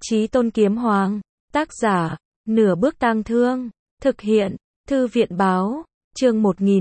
Chí Tôn Kiếm Hoàng, tác giả, Nửa Bước Tang Thương, thực hiện, Thư viện báo, chương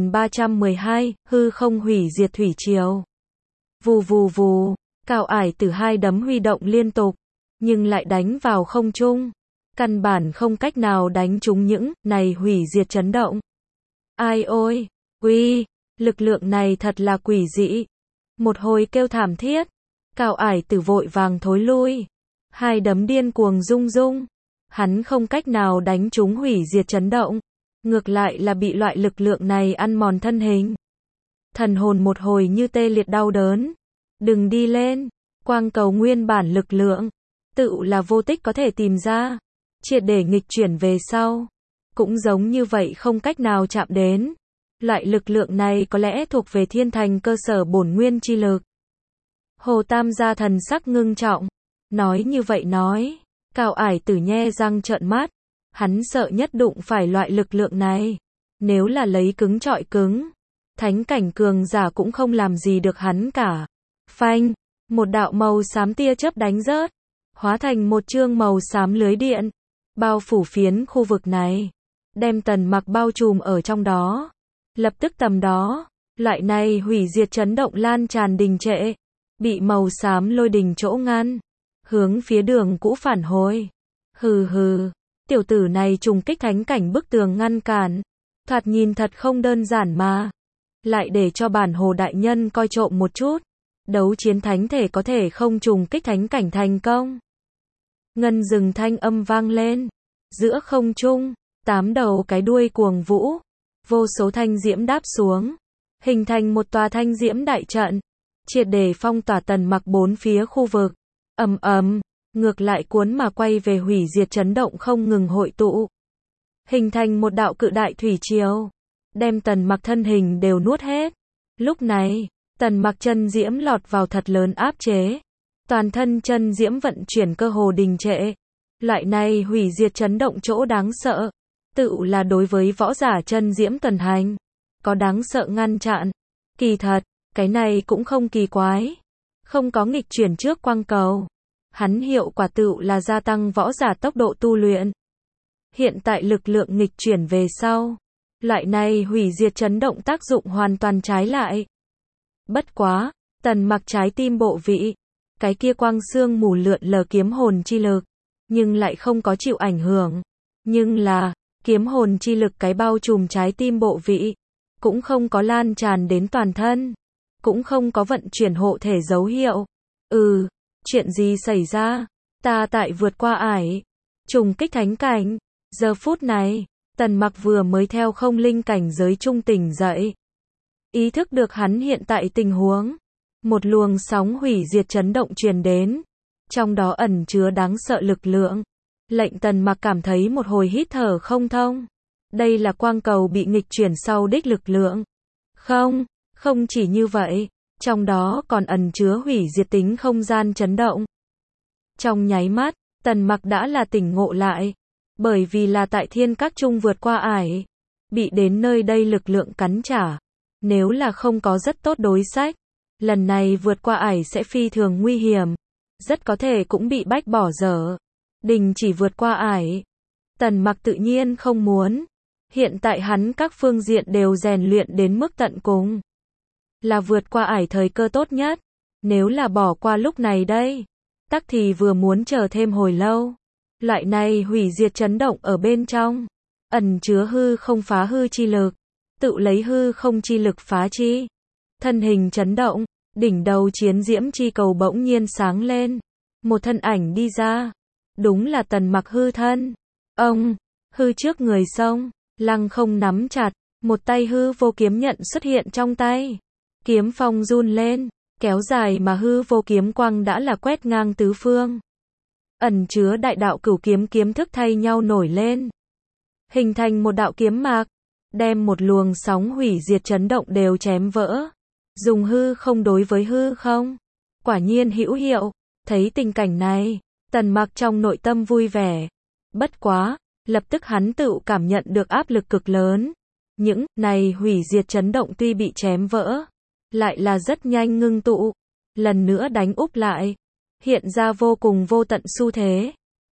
1312, hư không hủy diệt thủy triều. Vù vù vù, Cao Ải Tử hai đấm huy động liên tục, nhưng lại đánh vào không trung. Căn bản không cách nào đánh trúng những này hủy diệt chấn động. Ai ôi, uy, lực lượng này thật là quỷ dị. Một hồi kêu thảm thiết, Cao Ải Tử vội vàng thối lui. Hai đấm điên cuồng rung rung. Hắn không cách nào đánh trúng hủy diệt chấn động. Ngược lại là bị loại lực lượng này ăn mòn thân hình. Thần hồn một hồi như tê liệt đau đớn. Đừng đi lên, quang cầu nguyên bản lực lượng. Tự là vô tích có thể tìm ra. Triệt để nghịch chuyển về sau. Cũng giống như vậy không cách nào chạm đến. Loại lực lượng này có lẽ thuộc về thiên thành cơ sở bổn nguyên chi lực. Hồ Tam gia thần sắc ngưng trọng. Nói như vậy nói. Cao Ải Tử nhe răng trợn mắt. Hắn sợ nhất đụng phải loại lực lượng này. Nếu là lấy cứng trọi cứng. Thánh cảnh cường giả cũng không làm gì được hắn cả. Phanh. Một đạo màu xám tia chớp đánh rớt. Hóa thành một chương màu xám lưới điện. Bao phủ phiến khu vực này. Đem Tần Mặc bao trùm ở trong đó. Lập tức tầm đó. Loại này hủy diệt chấn động lan tràn đình trệ. Bị màu xám lôi đình chỗ ngăn. Hướng phía đường cũ phản hồi. Hừ hừ. Tiểu tử này trùng kích thánh cảnh bức tường ngăn cản. Thoạt nhìn thật không đơn giản mà. Lại để cho bản hồ đại nhân coi trộm một chút. Đấu chiến thánh thể có thể không trùng kích thánh cảnh thành công. Ngân rừng thanh âm vang lên. Giữa không trung, 8 đầu cái đuôi cuồng vũ. Vô số thanh diễm đáp xuống. Hình thành một tòa thanh diễm đại trận. Triệt để phong tỏa Tần Mặc bốn phía khu vực. Ầm ầm, ngược lại cuốn mà quay về hủy diệt chấn động không ngừng hội tụ. Hình thành một đạo cự đại thủy triều. Đem Tần Mặc thân hình đều nuốt hết. Lúc này, Tần Mặc chân diễm lọt vào thật lớn áp chế. Toàn thân chân diễm vận chuyển cơ hồ đình trệ. Loại này hủy diệt chấn động chỗ đáng sợ. Tự là đối với võ giả chân diễm tuần hành. Có đáng sợ ngăn chặn. Kỳ thật, cái này cũng không kỳ quái. Không có nghịch chuyển trước quang cầu. Hắn hiệu quả tự là gia tăng võ giả tốc độ tu luyện. Hiện tại lực lượng nghịch chuyển về sau. Loại này hủy diệt chấn động tác dụng hoàn toàn trái lại. Bất quá, Tần Mặc trái tim bộ vị. Cái kia quang xương mù lượn lờ kiếm hồn chi lực. Nhưng lại không có chịu ảnh hưởng. Nhưng là, kiếm hồn chi lực cái bao trùm trái tim bộ vị. Cũng không có lan tràn đến toàn thân. Cũng không có vận chuyển hộ thể dấu hiệu. Chuyện gì xảy ra? Ta tại vượt qua ải. Trùng kích thánh cảnh. Giờ phút này, Tần Mặc vừa mới theo không linh cảnh giới trung tỉnh dậy. Ý thức được hắn hiện tại tình huống. Một luồng sóng hủy diệt chấn động truyền đến. Trong đó ẩn chứa đáng sợ lực lượng. Lệnh Tần Mặc cảm thấy một hồi hít thở không thông. Đây là quang cầu bị nghịch chuyển sau đích lực lượng. Không chỉ như vậy. Trong đó còn ẩn chứa hủy diệt tính không gian chấn động. Trong nháy mắt, Tần Mặc đã là tỉnh ngộ lại. Bởi vì là tại thiên các trung vượt qua ải. Bị đến nơi đây lực lượng cắn trả. Nếu là không có rất tốt đối sách. Lần này vượt qua ải sẽ phi thường nguy hiểm. Rất có thể cũng bị bách bỏ dở. Đình chỉ vượt qua ải. Tần Mặc tự nhiên không muốn. Hiện tại hắn các phương diện đều rèn luyện đến mức tận cùng. Là vượt qua ải thời cơ tốt nhất. Nếu là bỏ qua lúc này đây. Tắc thì vừa muốn chờ thêm hồi lâu. Loại này hủy diệt chấn động ở bên trong. Ẩn chứa hư không phá hư chi lực. Tự lấy hư không chi lực phá chi. Thân hình chấn động. Đỉnh đầu chiến diễm chi cầu bỗng nhiên sáng lên. Một thân ảnh đi ra. Đúng là Tần Mặc hư thân. Ông, hư trước người sông. Lăng không nắm chặt. Một tay hư vô kiếm nhận xuất hiện trong tay. Kiếm phong run lên. Kéo dài mà hư vô kiếm quang đã là quét ngang tứ phương. Ẩn chứa đại đạo cửu kiếm kiếm thức thay nhau nổi lên. Hình thành một đạo kiếm mạc. Đem một luồng sóng hủy diệt chấn động đều chém vỡ. Dùng hư không đối với hư không. Quả nhiên hữu hiệu. Thấy tình cảnh này, Tần Mặc trong nội tâm vui vẻ. Bất quá, lập tức hắn tự cảm nhận được áp lực cực lớn. Những này hủy diệt chấn động tuy bị chém vỡ. Lại là rất nhanh ngưng tụ. Lần nữa đánh úp lại. Hiện ra vô cùng vô tận xu thế.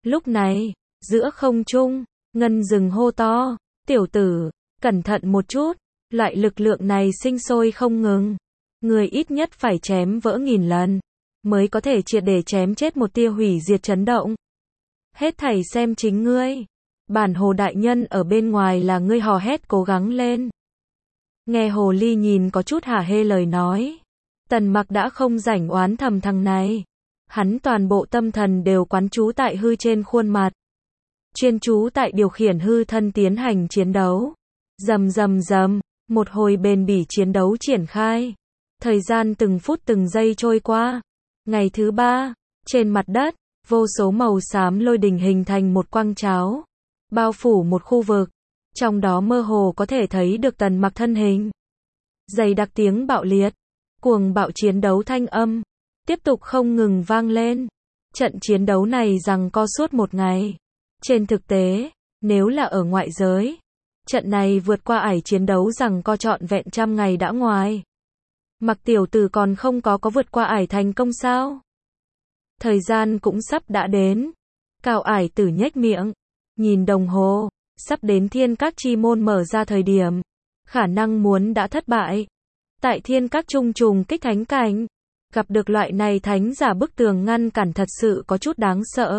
Lúc này, giữa không trung, Ngân Dừng hô to, tiểu tử, cẩn thận một chút, loại lực lượng này sinh sôi không ngừng. Người ít nhất phải chém vỡ 1000 lần, mới có thể triệt để chém chết một tia hủy diệt chấn động. Hết thảy xem chính ngươi. Bản Hồ đại nhân ở bên ngoài là ngươi hò hét cố gắng lên. Nghe Hồ Ly nhìn có chút hả hê lời nói. Tần Mặc đã không rảnh oán thầm thằng này. Hắn toàn bộ tâm thần đều quán trú tại hư trên khuôn mặt. Chuyên chú tại điều khiển hư thân tiến hành chiến đấu. Rầm rầm rầm, một hồi bền bỉ chiến đấu triển khai. Thời gian từng phút từng giây trôi qua. Ngày thứ 3, trên mặt đất, vô số màu xám lôi đình hình thành một quang tráo, bao phủ một khu vực, trong đó mơ hồ có thể thấy được Tần Mặc thân hình. Dày đặc tiếng bạo liệt, cuồng bạo chiến đấu thanh âm, tiếp tục không ngừng vang lên. Trận chiến đấu này giằng co suốt một ngày. Trên thực tế, nếu là ở ngoại giới, trận này vượt qua ải chiến đấu giằng co trọn vẹn 100 ngày đã ngoài. Mặc tiểu tử còn không có vượt qua ải thành công sao? Thời gian cũng sắp đã đến. Cao ải tử nhếch miệng, nhìn đồng hồ, sắp đến thiên các chi môn mở ra thời điểm. Khả năng muốn đã thất bại. Tại thiên các trung trùng kích thánh cảnh, gặp được loại này thánh giả bức tường ngăn cản thật sự có chút đáng sợ.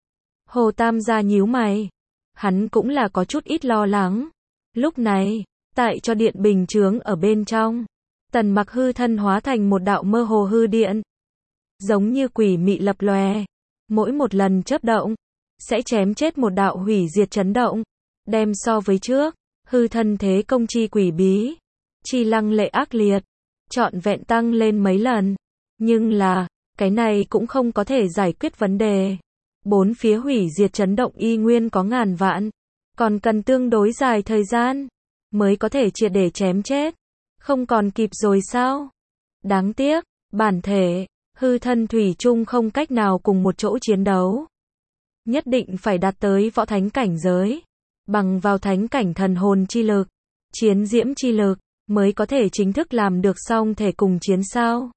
Hồ Tam gia nhíu mày. Hắn cũng là có chút ít lo lắng. Lúc này, tại cho điện bình chướng ở bên trong, Tần Mặc hư thân hóa thành một đạo mơ hồ hư điện. Giống như quỷ mị lập lòe. Mỗi một lần chớp động, sẽ chém chết một đạo hủy diệt chấn động. Đem so với trước, hư thân thế công chi quỷ bí, chi lăng lệ ác liệt, trọn vẹn tăng lên mấy lần. Nhưng là, cái này cũng không có thể giải quyết vấn đề. Bốn phía hủy diệt chấn động y nguyên có ngàn vạn, còn cần tương đối dài thời gian, mới có thể triệt để chém chết. Không còn kịp rồi sao? Đáng tiếc, bản thể, hư thân thủy chung không cách nào cùng một chỗ chiến đấu. Nhất định phải đạt tới võ thánh cảnh giới, bằng vào thánh cảnh thần hồn chi lực, chiến diễm chi lực, mới có thể chính thức làm được song thể cùng chiến sao.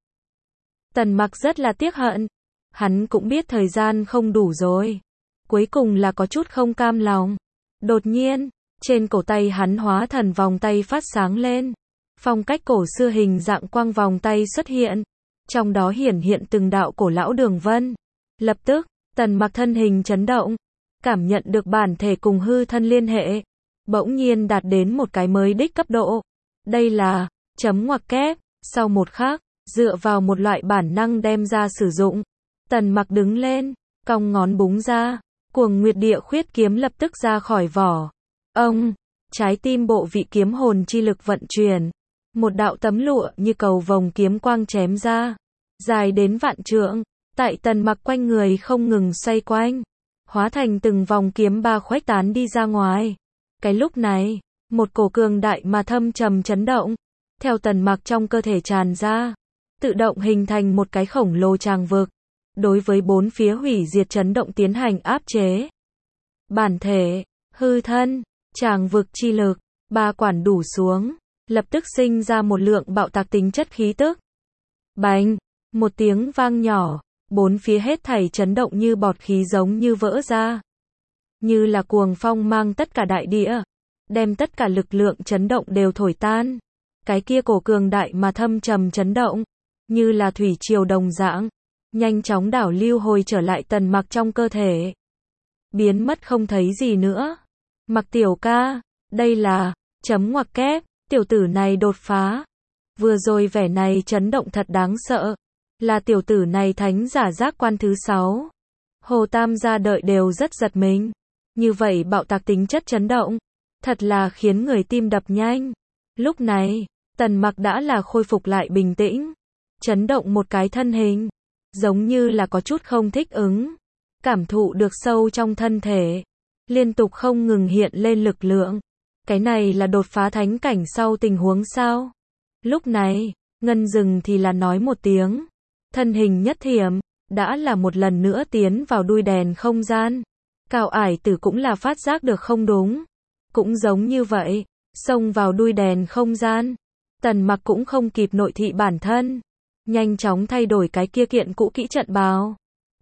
Tần Mặc rất là tiếc hận. Hắn cũng biết thời gian không đủ rồi. Cuối cùng là có chút không cam lòng. Đột nhiên, trên cổ tay hắn hóa thần vòng tay phát sáng lên. Phong cách cổ xưa hình dạng quang vòng tay xuất hiện. Trong đó hiển hiện từng đạo cổ lão đường vân. Lập tức, Tần Mặc thân hình chấn động. Cảm nhận được bản thể cùng hư thân liên hệ. Bỗng nhiên đạt đến một cái mới đích cấp độ. Đây là chấm ngoặc kép. Sau một khắc, dựa vào một loại bản năng đem ra sử dụng. Tần Mặc đứng lên, cong ngón búng ra, cuồng nguyệt địa khuyết kiếm lập tức ra khỏi vỏ. Ông, trái tim bộ vị kiếm hồn chi lực vận chuyển. Một đạo tấm lụa như cầu vồng kiếm quang chém ra. Dài đến vạn trượng, tại Tần Mặc quanh người không ngừng xoay quanh. Hóa thành từng vòng kiếm ba khuếch tán đi ra ngoài. Cái lúc này, một cổ cường đại mà thâm trầm chấn động. Theo Tần Mặc trong cơ thể tràn ra. Tự động hình thành một cái khổng lồ tràng vực. Đối với bốn phía hủy diệt chấn động tiến hành áp chế. Bản thể, hư thân, tràng vực chi lực, ba quản đủ xuống. Lập tức sinh ra một lượng bạo tạc tính chất khí tức. Bành, một tiếng vang nhỏ. Bốn phía hết thảy chấn động như bọt khí giống như vỡ ra. Như là cuồng phong mang tất cả đại địa. Đem tất cả lực lượng chấn động đều thổi tan. Cái kia cổ cường đại mà thâm trầm chấn động. Như là thủy triều đồng dạng. Nhanh chóng đảo lưu hồi trở lại Tần Mặc trong cơ thể. Biến mất không thấy gì nữa. Mặc tiểu ca, đây là chấm ngoặc kép, tiểu tử này đột phá. Vừa rồi vẻ này chấn động thật đáng sợ. Là tiểu tử này thánh giả giác quan thứ 6. Hồ Tam gia đợi đều rất giật mình. Như vậy bạo tạc tính chất chấn động. Thật là khiến người tim đập nhanh. Lúc này, Tần Mặc đã là khôi phục lại bình tĩnh. Chấn động một cái thân hình. Giống như là có chút không thích ứng. Cảm thụ được sâu trong thân thể. Liên tục không ngừng hiện lên lực lượng. Cái này là đột phá thánh cảnh sau tình huống sao? Lúc này, Ngân Dừng thì là nói một tiếng. Thân hình nhất thiểm, đã là một lần nữa tiến vào đuôi đèn không gian. Cao ải tử cũng là phát giác được không đúng. Cũng giống như vậy, xông vào đuôi đèn không gian. Tần Mặc cũng không kịp nội thị bản thân. Nhanh chóng thay đổi cái kia kiện cũ kỹ trận bào.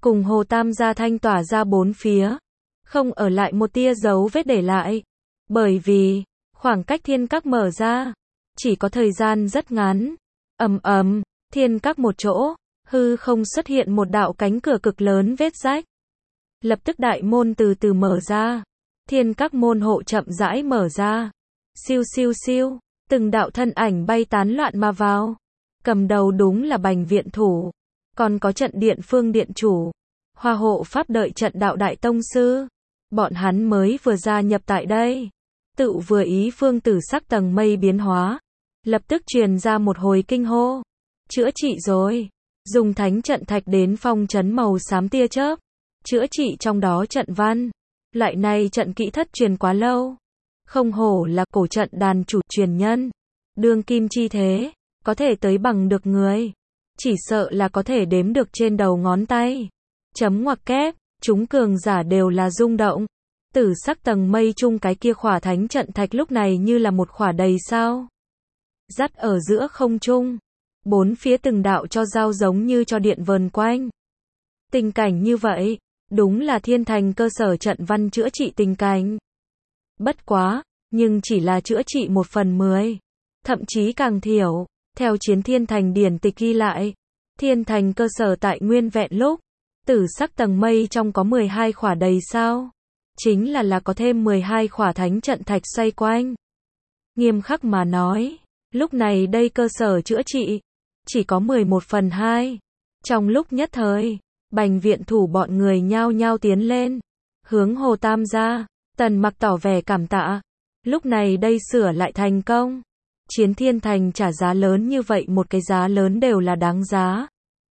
cùng Hồ Tam gia thanh tỏa ra bốn phía, không ở lại một tia dấu vết để lại. Bởi vì, khoảng cách thiên các mở ra, chỉ có thời gian rất ngắn. Ầm ầm, thiên các một chỗ, hư không xuất hiện một đạo cánh cửa cực lớn vết rách. Lập tức đại môn từ từ mở ra. Thiên các môn hộ chậm rãi mở ra. Siêu siêu siêu, từng đạo thân ảnh bay tán loạn mà vào. Cầm đầu đúng là Bành viện thủ, còn có trận điện phương điện chủ, Hoa hộ pháp đợi trận đạo đại tông sư. Bọn hắn mới vừa gia nhập tại đây. Tự vừa ý phương tử sắc tầng mây biến hóa. Lập tức truyền ra một hồi kinh hô. Chữa trị rồi. Dùng thánh trận thạch đến phong trấn màu xám tia chớp. Chữa trị trong đó trận văn. Loại này trận kỹ thất truyền quá lâu. Không hổ là cổ trận đàn chủ truyền nhân. Đương kim chi thế, có thể tới bằng được người. Chỉ sợ là có thể đếm được trên đầu ngón tay. Chấm ngoặc kép, chúng cường giả đều là rung động. Tử sắc tầng mây chung cái kia khỏa thánh trận thạch lúc này như là một khỏa đầy sao. Dắt ở giữa không trung. Bốn phía từng đạo cho dao giống như cho điện vờn quanh. Tình cảnh như vậy, đúng là thiên thành cơ sở trận văn chữa trị tình cảnh. Bất quá, nhưng chỉ là chữa trị 1/10. Thậm chí càng thiểu, theo chiến thiên thành điển tịch ghi lại. Thiên thành cơ sở tại nguyên vẹn lúc, tử sắc tầng mây trong có 12 khỏa đầy sao. Chính là có thêm 12 khỏa thánh trận thạch xoay quanh. Nghiêm khắc mà nói, lúc này đây cơ sở chữa trị, chỉ có 11/2. Trong lúc nhất thời, Bành viện thủ bọn người nhao nhao tiến lên. Hướng Hồ Tam gia, Tần Mặc tỏ vẻ cảm tạ. Lúc này đây sửa lại thành công. Chiến thiên thành trả giá lớn như vậy một cái giá lớn đều là đáng giá.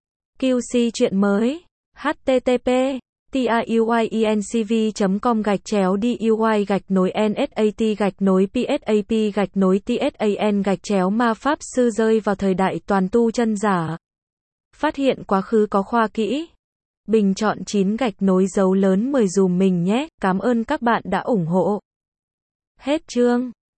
QC chuyện mới. http tiuy_nscv.com/DUI_NSAT_PSAP_TSAN ma pháp sư rơi vào thời đại toàn tu chân giả. Phát hiện quá khứ có khoa kỹ. Bình chọn 9 dấu lớn 10 dùm mình nhé. Cảm ơn các bạn đã ủng hộ. Hết chương.